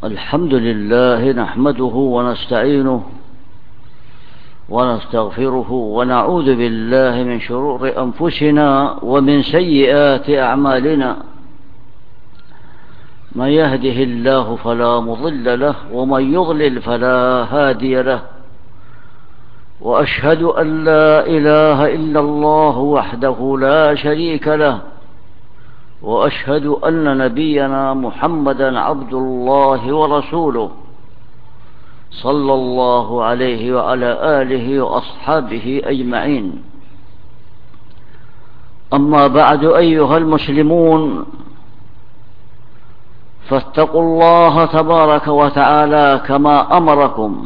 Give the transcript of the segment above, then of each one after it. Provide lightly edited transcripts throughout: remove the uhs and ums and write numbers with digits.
الحمد لله نحمده ونستعينه ونستغفره ونعوذ بالله من شرور أنفسنا ومن سيئات أعمالنا. من يهده الله فلا مضل له ومن يضلل فلا هادي له، وأشهد أن لا إله إلا الله وحده لا شريك له، وأشهد أن نبينا محمدا عبد الله ورسوله صلى الله عليه وعلى آله وأصحابه أجمعين. أما بعد، أيها المسلمون، فاتقوا الله تبارك وتعالى كما أمركم،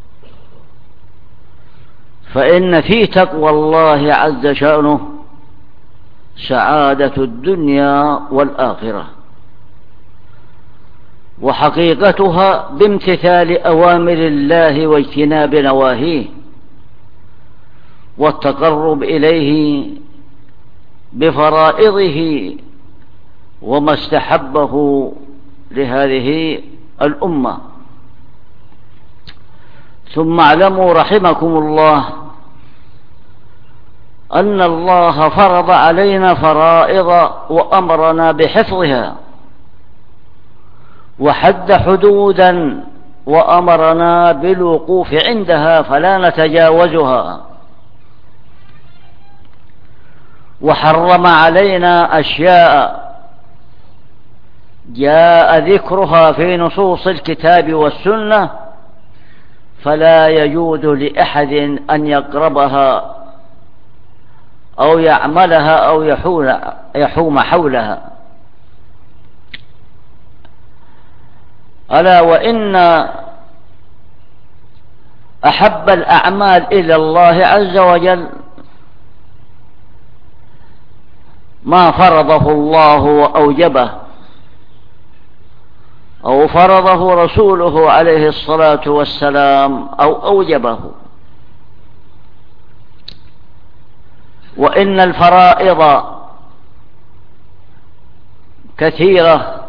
فإن في تقوى الله عز شأنه سعادة الدنيا والآخرة، وحقيقتها بامتثال أوامر الله واجتناب نواهيه، والتقرب إليه بفرائضه وما استحبه لهذه الأمة. ثم اعلموا رحمكم الله أن الله فرض علينا فرائض وأمرنا بحفظها، وحد حدودا وأمرنا بالوقوف عندها فلا نتجاوزها، وحرم علينا أشياء جاء ذكرها في نصوص الكتاب والسنة فلا يجوز لأحد أن يقربها أو يعملها أو يحوم حولها. ألا وإن أحب الأعمال إلى الله عز وجل ما فرضه الله وأوجبه أو فرضه رسوله عليه الصلاة والسلام أو أوجبه. وإن الفرائض كثيرة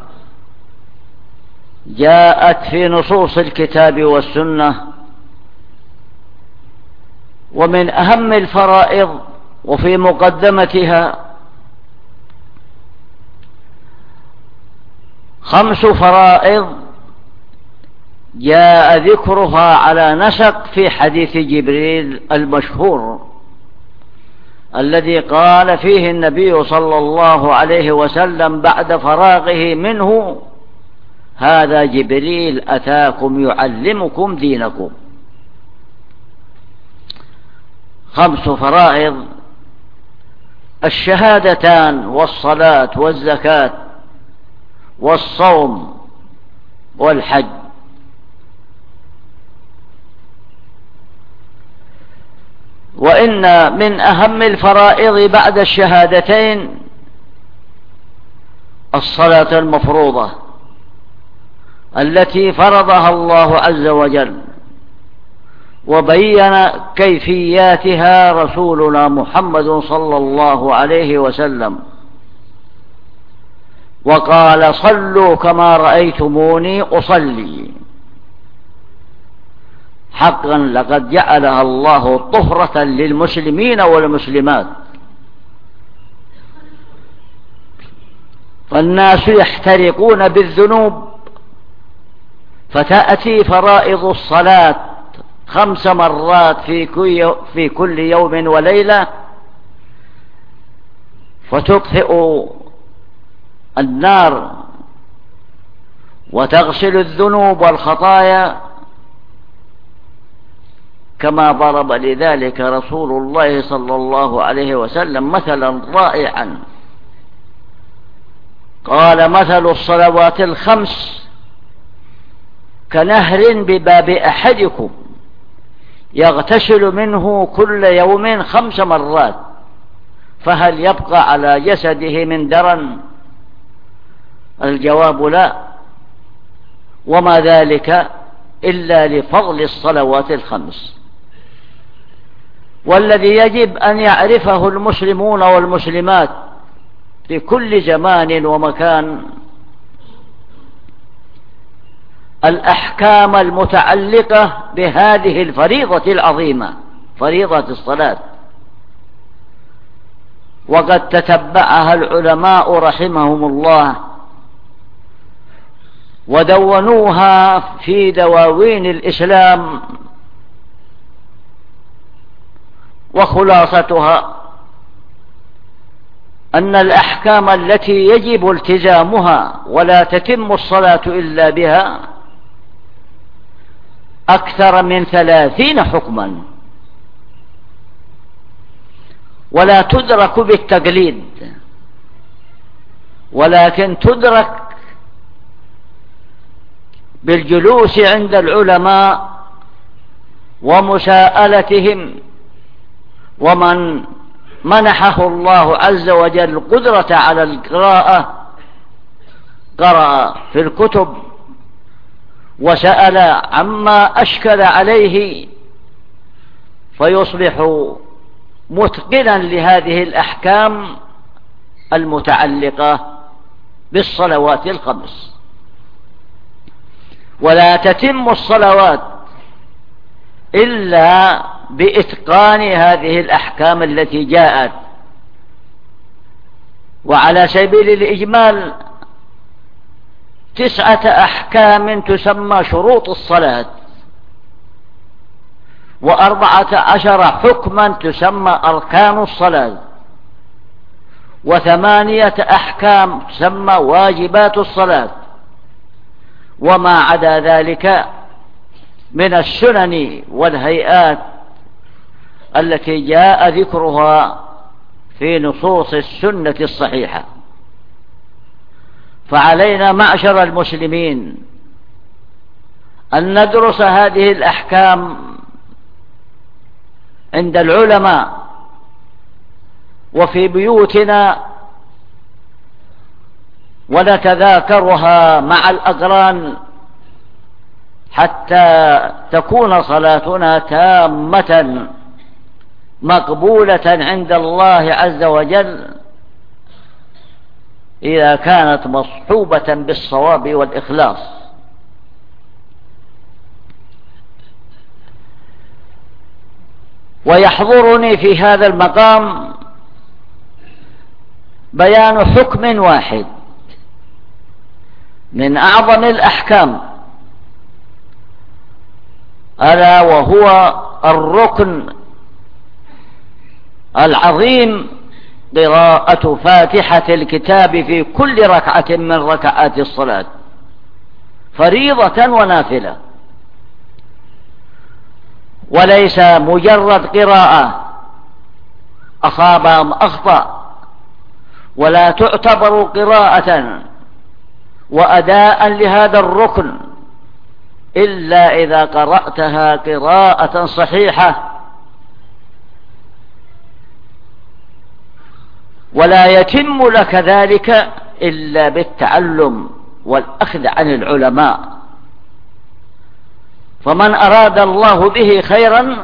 جاءت في نصوص الكتاب والسنة، ومن أهم الفرائض وفي مقدمتها 5 فرائض جاء ذكرها على نسق في حديث جبريل المشهور الذي قال فيه النبي صلى الله عليه وسلم بعد فراغه منه: هذا جبريل أتاكم يعلمكم دينكم. 5 فرائض: الشهادتان والصلاة والزكاة والصوم والحج. وإن من أهم الفرائض بعد الشهادتين الصلاة المفروضة التي فرضها الله عز وجل، وبين كيفياتها رسولنا محمد صلى الله عليه وسلم، وقال: صلوا كما رأيتموني أصلي. حقا لقد جعلها الله طهرة للمسلمين والمسلمات، فالناس يحترقون بالذنوب، فتأتي فرائض الصلاة 5 مرات في كل يوم وليلة فتطفئ النار وتغسل الذنوب والخطايا، كما ضرب لذلك رسول الله صلى الله عليه وسلم مثلا رائعا. قال: مثل الصلوات 5 كنهر بباب أحدكم يغتسل منه كل يوم 5 مرات، فهل يبقى على جسده من درن؟ الجواب: لا، وما ذلك إلا لفضل الصلوات 5. والذي يجب أن يعرفه المسلمون والمسلمات في كل زمان ومكان الأحكام المتعلقة بهذه الفريضة العظيمة، فريضة الصلاة. وقد تتبعها العلماء رحمهم الله ودونوها في دواوين الإسلام، وخلاصتها أن الأحكام التي يجب التزامها ولا تتم الصلاة إلا بها أكثر من 30 حكما، ولا تدرك بالتقليد، ولكن تدرك بالجلوس عند العلماء ومساءلتهم، ومن منحه الله عز وجل القدرة على القراءة قرأ في الكتب وسأل عما أشكل عليه فيصبح متقنا لهذه الأحكام المتعلقة بالصلوات الخمس. ولا تتم الصلوات إلا بإتقان هذه الأحكام التي جاءت. وعلى سبيل الإجمال 9 أحكام تسمى شروط الصلاة، و14 حكما تسمى أركان الصلاة، و8 أحكام تسمى واجبات الصلاة، وما عدا ذلك من السنن والهيئات التي جاء ذكرها في نصوص السنة الصحيحة. فعلينا معشر المسلمين أن ندرس هذه الأحكام عند العلماء وفي بيوتنا، ونتذاكرها مع الأقران حتى تكون صلاتنا تامة مقبولة عند الله عز وجل إذا كانت مصحوبة بالصواب والإخلاص. ويحضرني في هذا المقام بيان حكم واحد من أعظم الأحكام، ألا وهو الركن العظيم قراءة فاتحة الكتاب في كل ركعة من ركعات الصلاة، فريضة ونافلة، وليس مجرد قراءة أصاب أم أخطأ، ولا تعتبر قراءة وأداء لهذا الركن إلا إذا قرأتها قراءة صحيحة، ولا يتم لك ذلك إلا بالتعلم والأخذ عن العلماء. فمن أراد الله به خيرا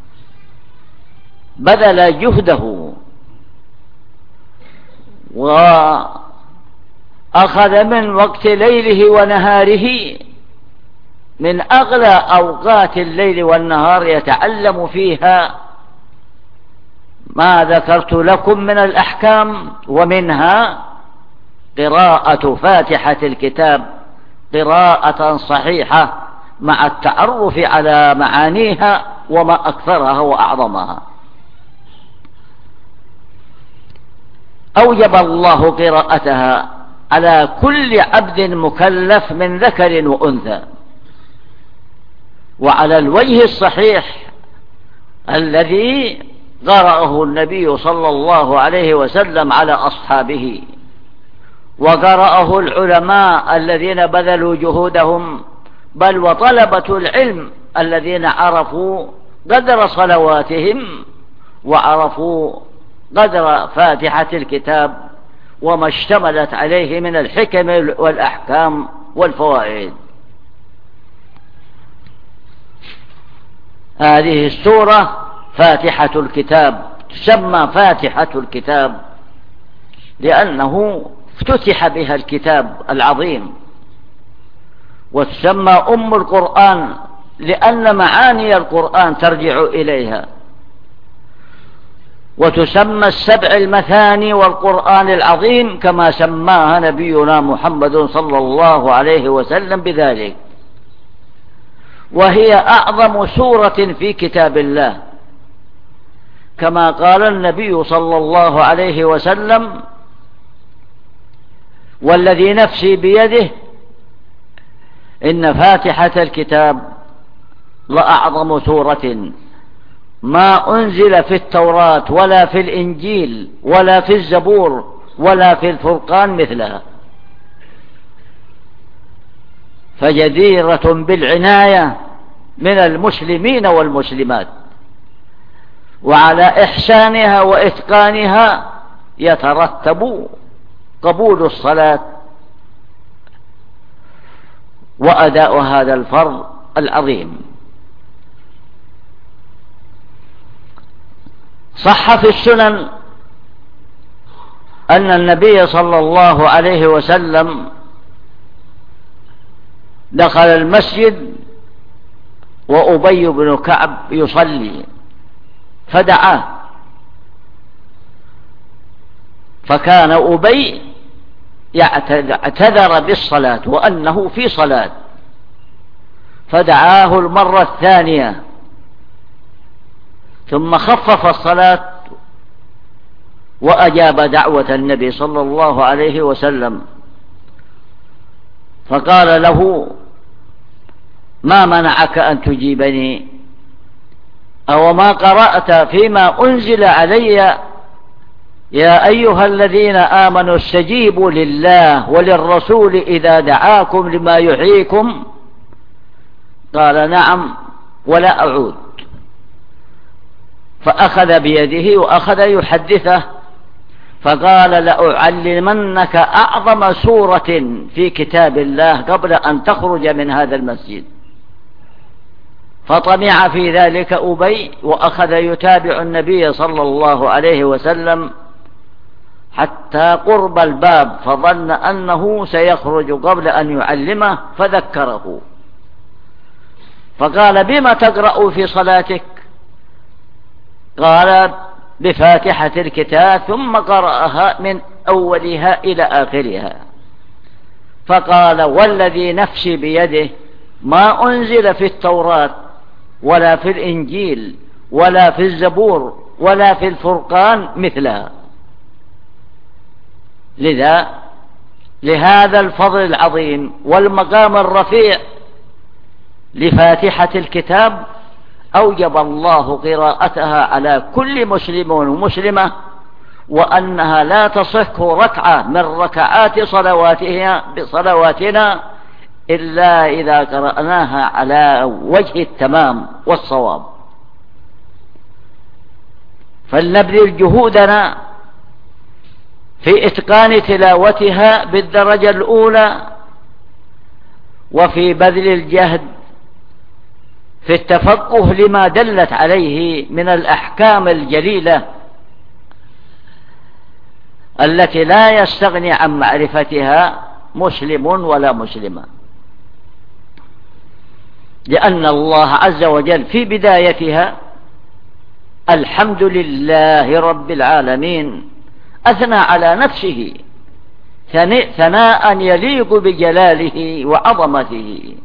بذل جهده وأخذ من وقت ليله ونهاره، من أغلى أوقات الليل والنهار يتعلم فيها ما ذكرت لكم من الأحكام، ومنها قراءة فاتحة الكتاب قراءة صحيحة مع التعرف على معانيها وما أكثرها وأعظمها. أوجب الله قراءتها على كل عبد مكلف من ذكر وأنثى، وعلى الوجه الصحيح الذي قرأه النبي صلى الله عليه وسلم على أصحابه، وقرأه العلماء الذين بذلوا جهودهم، بل وطلبة العلم الذين عرفوا قدر صلواتهم وعرفوا قدر فاتحة الكتاب وما اشتملت عليه من الحكم والأحكام والفوائد. هذه السورة فاتحة الكتاب تسمى فاتحة الكتاب لأنه افتتح بها الكتاب العظيم، وتسمى أم القرآن لأن معاني القرآن ترجع إليها، وتسمى السبع المثاني والقرآن العظيم كما سماها نبينا محمد صلى الله عليه وسلم بذلك، وهي أعظم سورة في كتاب الله، كما قال النبي صلى الله عليه وسلم: والذي نفسي بيده إن فاتحة الكتاب لأعظم سورة ما أنزل في التوراة ولا في الإنجيل ولا في الزبور ولا في الفرقان مثلها، فجديرة بالعناية من المسلمين والمسلمات، وعلى إحسانها وإتقانها يترتب قبول الصلاة وأداء هذا الفرض العظيم. صح في السنن أن النبي صلى الله عليه وسلم دخل المسجد وأبي بن كعب يصلي فدعاه، فكان أبي يعتذر بالصلاة وأنه في صلاة، فدعاه المرة الثانية ثم خفف الصلاة وأجاب دعوة النبي صلى الله عليه وسلم، فقال له: ما منعك أن تجيبني؟ أو ما قرأت فيما أنزل علي: يا أيها الذين آمنوا استجيبوا لله وللرسول إذا دعاكم لما يحييكم؟ قال: نعم ولا أعود. فأخذ بيده وأخذ يحدثه، فقال: لأعلمنك أعظم سورة في كتاب الله قبل أن تخرج من هذا المسجد. فطمع في ذلك أبي وأخذ يتابع النبي صلى الله عليه وسلم حتى قرب الباب، فظن أنه سيخرج قبل أن يعلمه فذكره، فقال: بما تقرأ في صلاتك؟ قال: بفاتحة الكتاب، ثم قرأها من أولها إلى آخرها. فقال: والذي نفسي بيده ما أنزل في التوراة ولا في الإنجيل ولا في الزبور ولا في الفرقان مثلها. لذا لهذا الفضل العظيم والمقام الرفيع لفاتحة الكتاب أوجب الله قراءتها على كل مسلم ومسلمة، وأنها لا تصح ركعة من ركعات صلواتنا إلا إذا قرأناها على وجه التمام والصواب. فلنبذل جهودنا في إتقان تلاوتها بالدرجة الأولى، وفي بذل الجهد في التفقه لما دلت عليه من الأحكام الجليلة التي لا يستغني عن معرفتها مسلم ولا مسلمة، لأن الله عز وجل في بدايتها: الحمد لله رب العالمين، أثنى على نفسه ثناء يليق بجلاله وعظمته،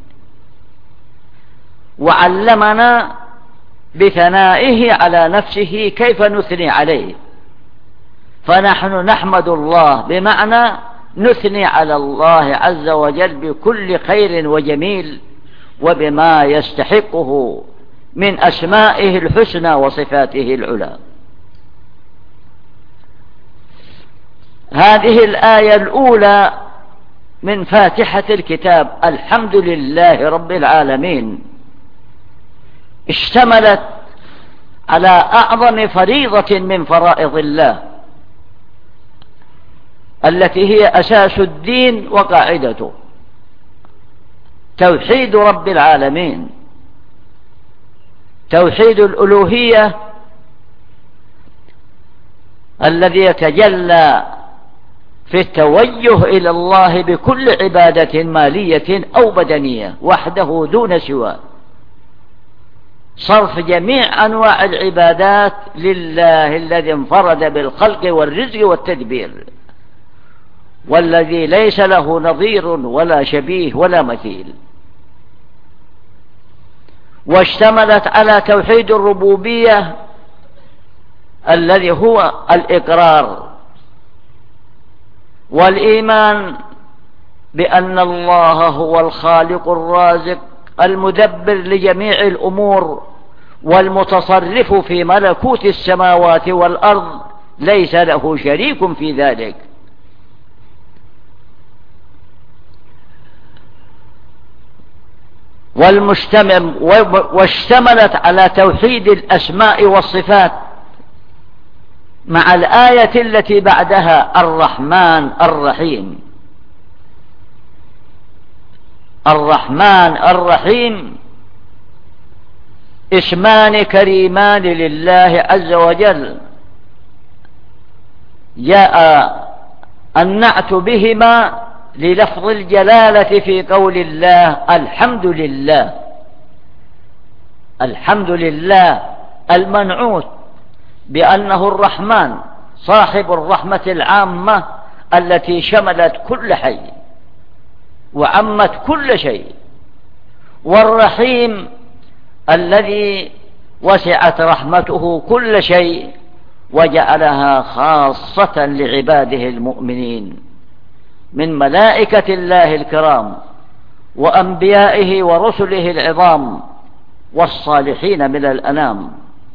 وعلمنا بثنائه على نفسه كيف نثني عليه. فنحن نحمد الله بمعنى نثني على الله عز وجل بكل خير وجميل وبما يستحقه من أسمائه الحسنى وصفاته العلى. هذه الآية الأولى من فاتحة الكتاب الحمد لله رب العالمين اشتملت على أعظم فريضة من فرائض الله التي هي أساس الدين وقاعدته: توحيد رب العالمين، توحيد الألوهية الذي يتجلى في التوجه إلى الله بكل عبادة مالية أو بدنية وحده دون سواه، صرف جميع أنواع العبادات لله الذي انفرد بالخلق والرزق والتدبير، والذي ليس له نظير ولا شبيه ولا مثيل. واشتملت على توحيد الربوبية الذي هو الإقرار والإيمان بأن الله هو الخالق الرازق المدبر لجميع الأمور والمتصرف في ملكوت السماوات والأرض، ليس له شريك في ذلك. واشتملت على توحيد الأسماء والصفات مع الآية التي بعدها الرحمن الرحيم. الرحمن الرحيم اسمان كريمان لله عز وجل، جاء النعت بهما للفظ الجلالة في قول الله الحمد لله. الحمد لله المنعوت بأنه الرحمن صاحب الرحمة العامة التي شملت كل حي وعمت كل شيء، والرحيم الذي وسعت رحمته كل شيء وجعلها خاصة لعباده المؤمنين من ملائكة الله الكرام وأنبيائه ورسله العظام والصالحين من الأنام.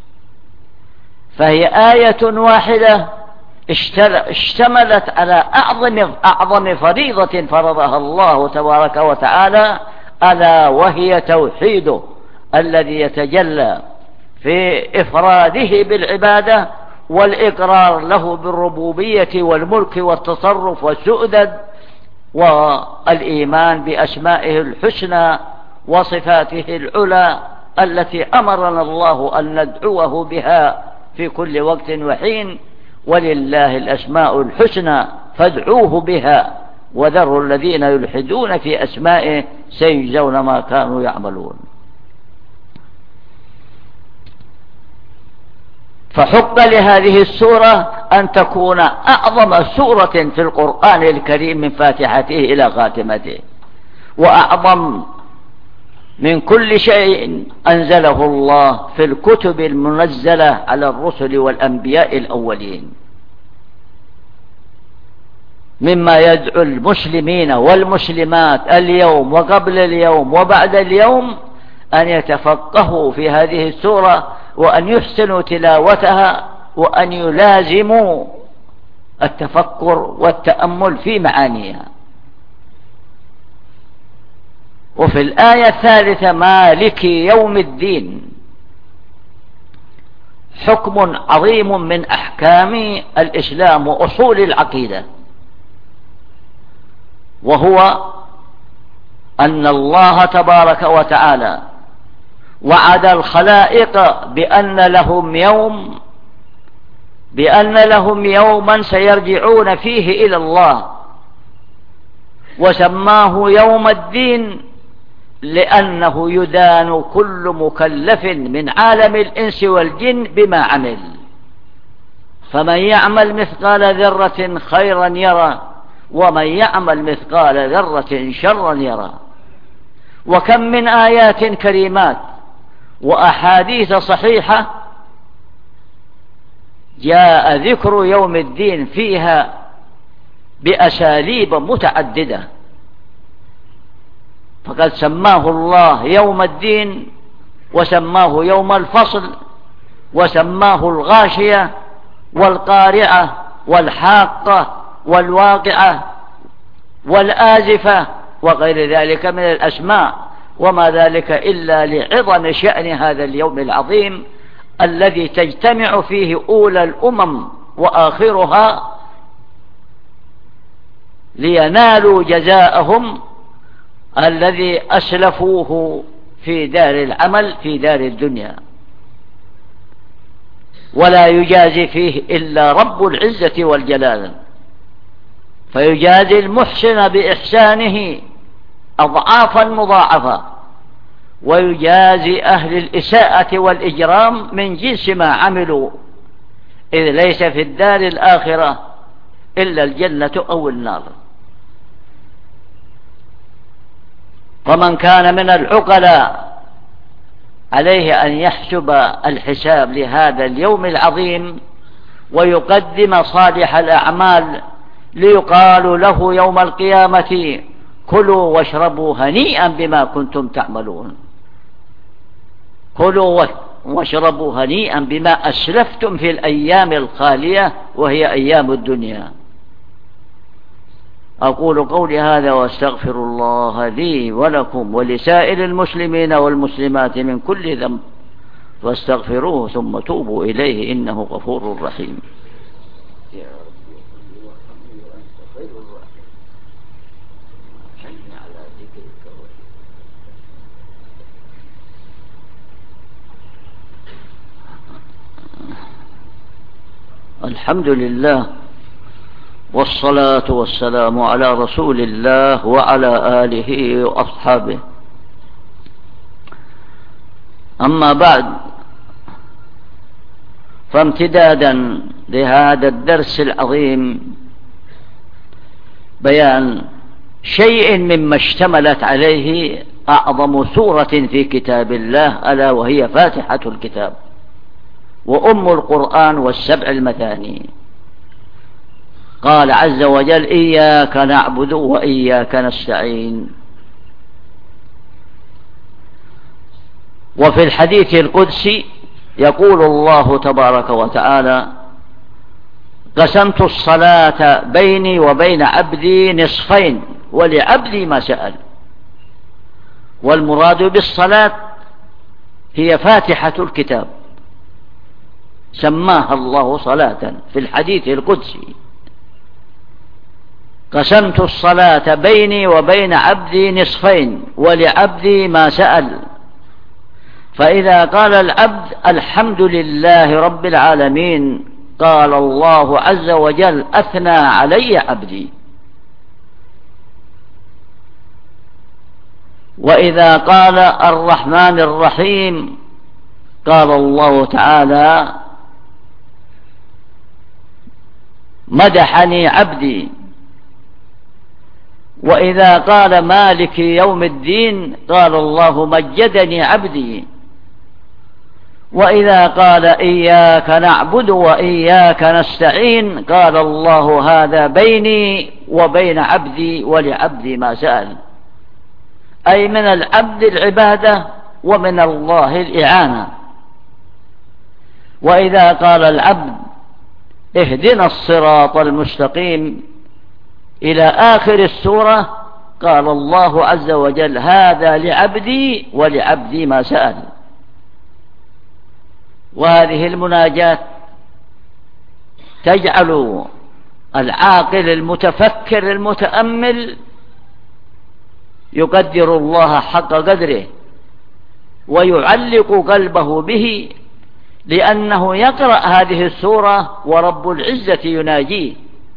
فهي آية واحدة اشتملت على أعظم فريضة فرضها الله تبارك وتعالى، ألا وهي توحيده الذي يتجلى في إفراده بالعبادة والإقرار له بالربوبية والملك والتصرف والسؤدد، والإيمان بأسمائه الحسنى وصفاته العلى التي أمرنا الله أن ندعوه بها في كل وقت وحين. ولله الأسماء الحسنى فادعوه بها وذروا الذين يلحدون في أسمائه سيجزون ما كانوا يعملون. فحق لهذه السورة أن تكون أعظم سورة في القرآن الكريم من فاتحته إلى خاتمته، وأعظم من كل شيء أنزله الله في الكتب المنزلة على الرسل والأنبياء الأولين، مما يدعو المسلمين والمسلمات اليوم وقبل اليوم وبعد اليوم أن يتفقهوا في هذه السورة وأن يحسنوا تلاوتها وأن يلازموا التفكر والتأمل في معانيها. وفي الآية الثالثة مالك يوم الدين حكم عظيم من أحكام الإسلام وأصول العقيدة، وهو أن الله تبارك وتعالى وعد الخلائق بأن لهم يوما سيرجعون فيه إلى الله، وسماه يوم الدين لأنه يدان كل مكلف من عالم الإنس والجن بما عمل، فمن يعمل مثقال ذرة خيرا يرى ومن يعمل مثقال ذرة شرا يرى. وكم من آيات كريمات وأحاديث صحيحة جاء ذكر يوم الدين فيها بأساليب متعددة، فقد سماه الله يوم الدين وسماه يوم الفصل وسماه الغاشية والقارعة والحاقة والواقعة والآزفة وغير ذلك من الأسماء، وما ذلك إلا لعظم شأن هذا اليوم العظيم الذي تجتمع فيه أولى الأمم وآخرها لينالوا جزاءهم الذي أسلفوه في دار العمل في دار الدنيا، ولا يجازي فيه إلا رب العزة والجلال. فيجازي المحسن بإحسانه أضعافا مضاعفة، ويجازي أهل الإساءة والإجرام من جنس ما عملوا، إذ ليس في الدار الآخرة إلا الجنة أو النار. فمن كان من العقلاء عليه أن يحسب الحساب لهذا اليوم العظيم ويقدم صالح الأعمال، ليقال له يوم القيامة: كلوا واشربوا هنيئا بما كنتم تعملون. كلوا واشربوا هنيئا بما أسلفتم في الأيام الخالية وهي أيام الدنيا. أقول قولي هذا وأستغفر الله لي ولكم ولسائر المسلمين والمسلمات من كل ذنب، فاستغفروه ثم توبوا إليه إنه غفور رحيم. الحمد لله، والصلاة والسلام على رسول الله وعلى آله وأصحابه. أما بعد، فامتدادا لهذا الدرس العظيم بيان شيء مما اشتملت عليه أعظم سورة في كتاب الله، ألا وهي فاتحة الكتاب وأم القرآن والسبع المثاني. قال عز وجل: إياك نعبد وإياك نستعين. وفي الحديث القدسي يقول الله تبارك وتعالى: قسمت الصلاة بيني وبين عبدي نصفين ولعبدي ما سأل. والمراد بالصلاة هي فاتحة الكتاب، سماها الله صلاة في الحديث القدسي: قسمت الصلاة بيني وبين عبدي نصفين ولعبدي ما سأل. فإذا قال العبد: الحمد لله رب العالمين، قال الله عز وجل: أثنى علي عبدي. وإذا قال الرحمن الرحيم، قال الله تعالى: مدحني عبدي. وإذا قال مالك يوم الدين، قال الله: مجدني عبدي. وإذا قال إياك نعبد وإياك نستعين، قال الله: هذا بيني وبين عبدي ولعبدي ما سأل. أي من العبد العبادة ومن الله الإعانة. وإذا قال العبد: اهدنا الصراط المستقيم، إلى آخر السورة، قال الله عز وجل: هذا لعبدي ولعبدي ما سأل. وهذه المناجاة تجعل العاقل المتفكر المتأمل يقدر الله حق قدره ويعلق قلبه به، لأنه يقرأ هذه السورة ورب العزة يناجيه: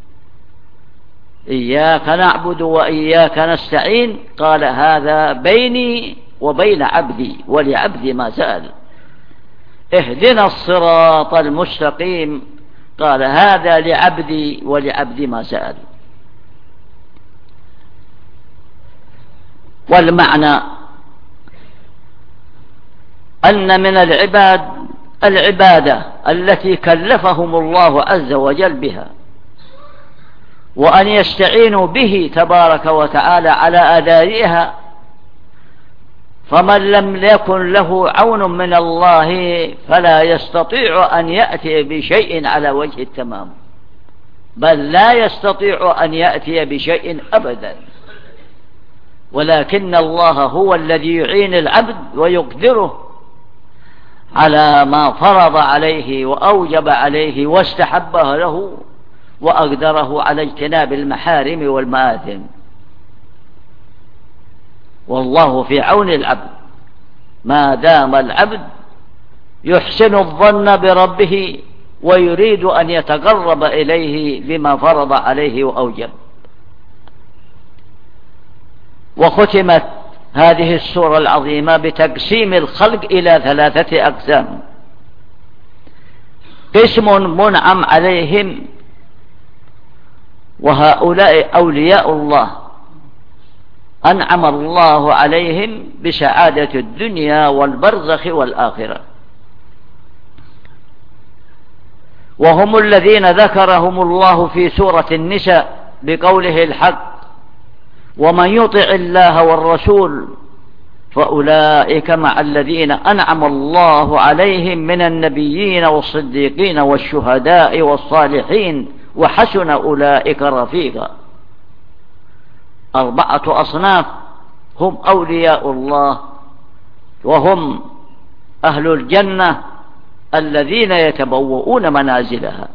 إياك نعبد وإياك نستعين، قال: هذا بيني وبين عبدي ولعبدي ما سأل. اهدنا الصراط المستقيم، قال: هذا لعبدي ولعبدي ما سأل. والمعنى أن من العبادة التي كلفهم الله عز وجل بها، وأن يستعينوا به تبارك وتعالى على أدائها. فمن لم يكن له عون من الله فلا يستطيع أن يأتي بشيء على وجه التمام، بل لا يستطيع أن يأتي بشيء أبدا. ولكن الله هو الذي يعين العبد ويقدره على ما فرض عليه وأوجب عليه واستحبه له، وأقدره على اجتناب المحارم والمآثم. والله في عون العبد ما دام العبد يحسن الظن بربه ويريد أن يتقرب إليه بما فرض عليه وأوجب. وختمت هذه السورة العظيمة بتقسيم الخلق إلى 3 أقسام: قسم منعم عليهم، وهؤلاء أولياء الله أنعم الله عليهم بسعادة الدنيا والبرزخ والآخرة، وهم الذين ذكرهم الله في سورة النساء بقوله الحق: ومن يطع الله والرسول فأولئك مع الذين أنعم الله عليهم من النبيين والصديقين والشهداء والصالحين وحسن أولئك رفيقا. 4 أصناف هم أولياء الله، وهم أهل الجنة الذين يتبوؤون منازلها.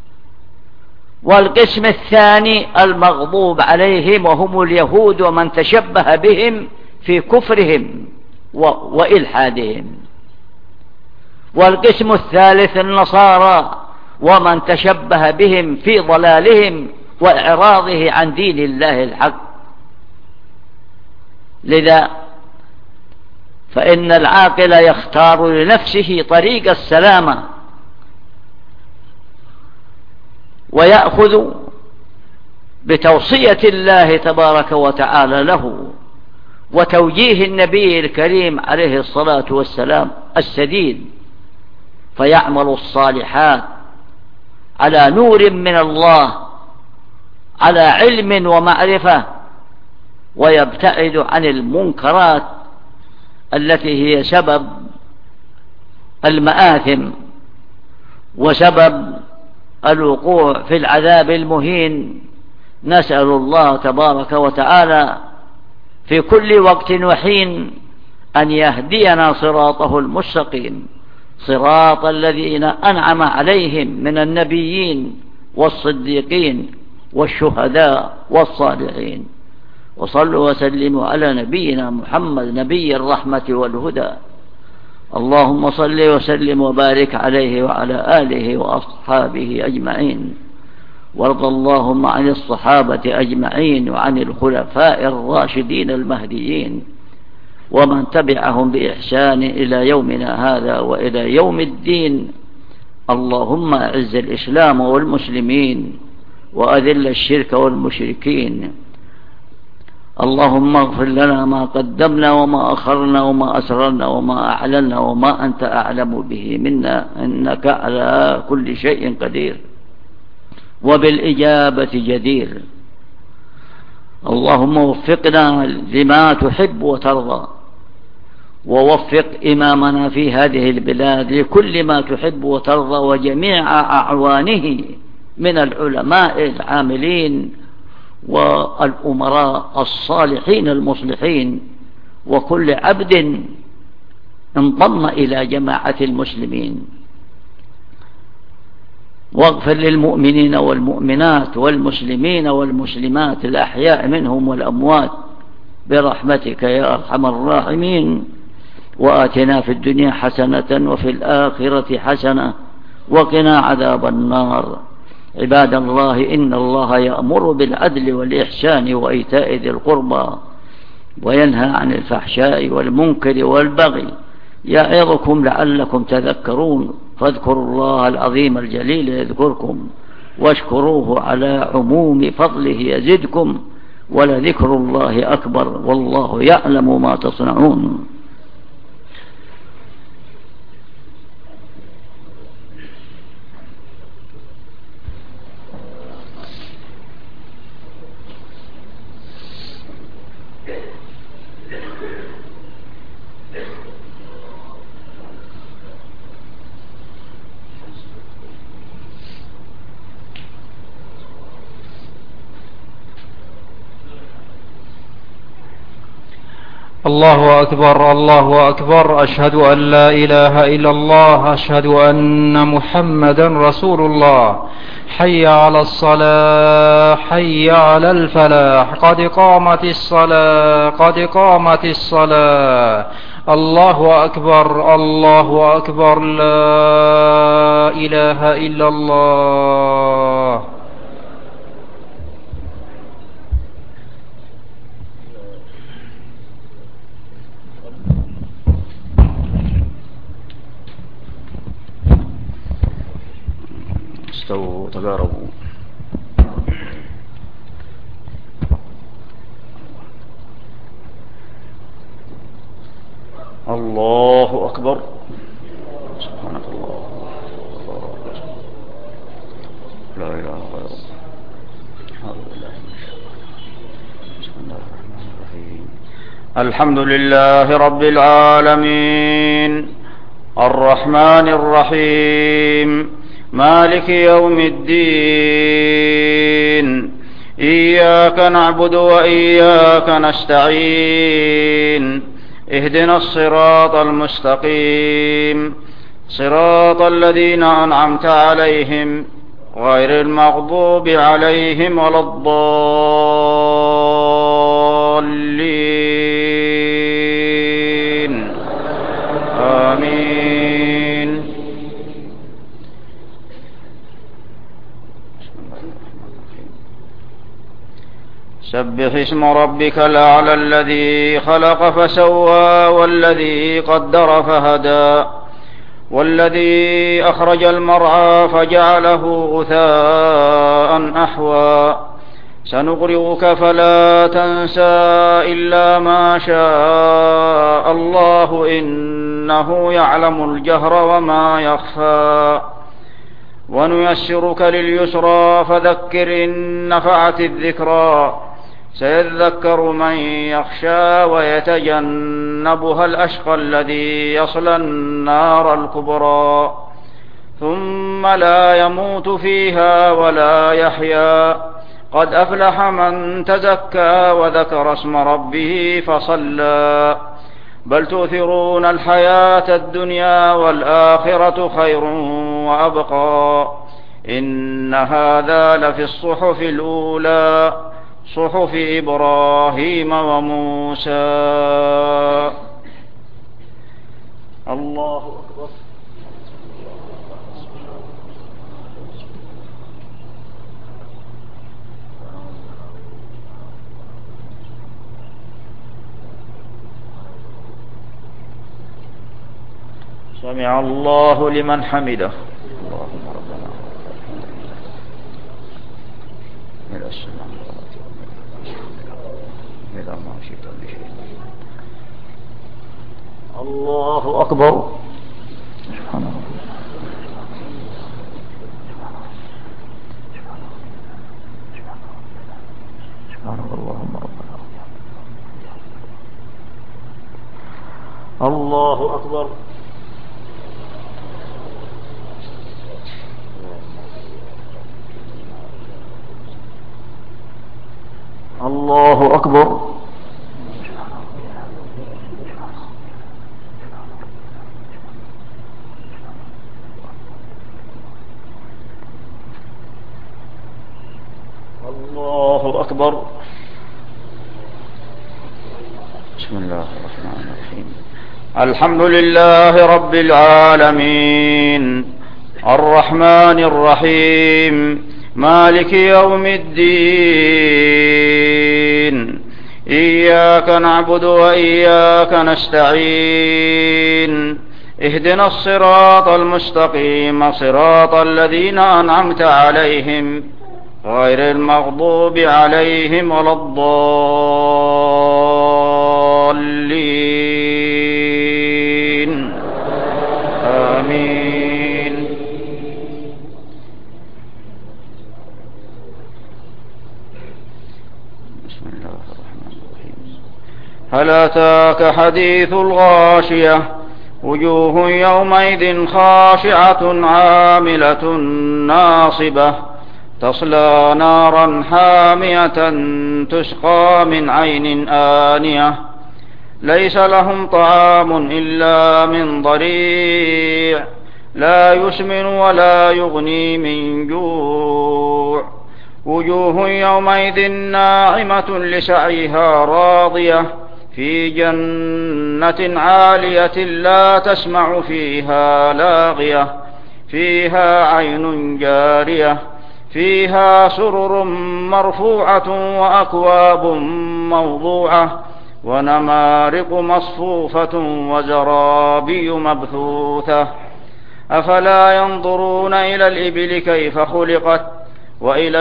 والقسم الثاني المغضوب عليهم، وهم اليهود ومن تشبه بهم في كفرهم وإلحادهم. والقسم الثالث النصارى ومن تشبه بهم في ضلالهم وإعراضه عن دين الله الحق. لذا فإن العاقل يختار لنفسه طريق السلامة، ويأخذ بتوصية الله تبارك وتعالى له وتوجيه النبي الكريم عليه الصلاة والسلام السديد، فيعمل الصالحات على نور من الله، على علم ومعرفة، ويبتعد عن المنكرات التي هي سبب المآثم وسبب الوقوع في العذاب المهين. نسأل الله تبارك وتعالى في كل وقت وحين أن يهدينا صراطه المستقيم، صراط الذين أنعم عليهم من النبيين والصديقين والشهداء والصالحين. وصلوا وسلموا على نبينا محمد نبي الرحمة والهدى. اللهم صل وسلم وبارك عليه وعلى آله وأصحابه أجمعين، وارض اللهم عن الصحابة أجمعين وعن الخلفاء الراشدين المهديين ومن تبعهم بإحسان إلى يومنا هذا وإلى يوم الدين. اللهم أعز الإسلام والمسلمين وأذل الشرك والمشركين. اللهم اغفر لنا ما قدمنا وما أخرنا وما أسررنا وما أعلنا وما أنت أعلم به منا، إنك على كل شيء قدير وبالإجابة جدير. اللهم وفقنا لما تحب وترضى، ووفق إمامنا في هذه البلاد لكل ما تحب وترضى، وجميع أعوانه من العلماء العاملين والأمراء الصالحين المصلحين، وكل عبد انضم إلى جماعة المسلمين. واغفر للمؤمنين والمؤمنات والمسلمين والمسلمات الأحياء منهم والأموات برحمتك يا أرحم الراحمين. وآتنا في الدنيا حسنة وفي الآخرة حسنة وقنا عذاب النار. عباد الله، إن الله يأمر بالعدل والإحسان وإيتاء ذي القربى وينهى عن الفحشاء والمنكر والبغي يعظكم لعلكم تذكرون. فاذكروا الله العظيم الجليل يذكركم، واشكروه على عموم فضله يزدكم، ولذكر الله أكبر والله يعلم ما تصنعون. الله أكبر الله أكبر. أشهد أن لا إله إلا الله. أشهد أن محمدا رسول الله. حي على الصلاة، حي على الفلاح، قد قامت الصلاة، قد قامت الصلاة. الله أكبر الله أكبر. لا إله إلا الله. استووا تقاربوا. الله أكبر. سبحانك الله لا إله غيره. بسم الله الرحمن الرحيم. الحمد لله رب العالمين الرحمن الرحيم مالك يوم الدين إياك نعبد وإياك نستعين اهدنا الصراط المستقيم صراط الذين أنعمت عليهم غير المغضوب عليهم ولا الضالين آمين. سبح اسم ربك الأعلى الذي خلق فسوى والذي قدر فهدى والذي أخرج المرعى فجعله غثاء أحوى سنقرئك فلا تنسى إلا ما شاء الله إنه يعلم الجهر وما يخفى ونيسرك لليسرى فذكر إن نفعت الذكرى سيذكر من يخشى ويتجنبها الأشقى الذي يصلى النار الكبرى ثم لا يموت فيها ولا يحيا قد أفلح من تزكى وذكر اسم ربه فصلى بل تؤثرون الحياة الدنيا والآخرة خير وأبقى إن هذا لفي الصحف الأولى صحف إبراهيم وموسى. الله أكبر. سمع الله لمن حمده. اللهم ربنا إلى السلام إلى ما شئت بشيء. الله أكبر. سبحان الله. سبحانك اللهم ربنا. الله أكبر. الله أكبر. الله أكبر. بسم الله الرحمن الرحيم. الحمد لله رب العالمين الرحمن الرحيم مالك يوم الدين إياك نعبد وإياك نستعين اهدنا الصراط المستقيم صراط الذين أنعمت عليهم غير المغضوب عليهم ولا الضالين آمين. بسم الله الرحمن الرحيم. هل أتاك حديث الغاشية وجوه يومئذ خاشعة عاملة ناصبة تصلى نارا حامية تسقى من عين آنية ليس لهم طعام إلا من ضريع لا يسمن ولا يغني من جوع وجوه يومئذ ناعمة لسعيها راضية في جنة عالية لا تسمع فيها لاغية فيها عين جارية فيها سرر مرفوعة وأكواب موضوعة ونمارق مصفوفة وزرابي مبثوثة أفلا ينظرون إلى الإبل كيف خلقت وإلى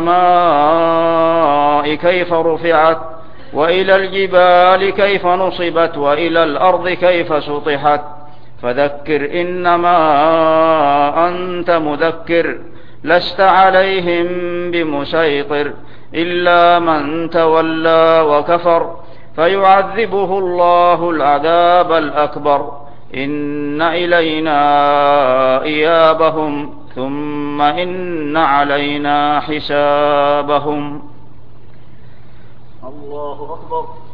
السماء كيف رفعت وإلى الجبال كيف نصبت وإلى الأرض كيف سطحت فذكر إنما أنت مذكر لست عليهم بمسيطر إلا من تولى وكفر فيعذبه الله العذاب الأكبر إن إلينا إيابهم ثم إن علينا حسابهم. الله أكبر.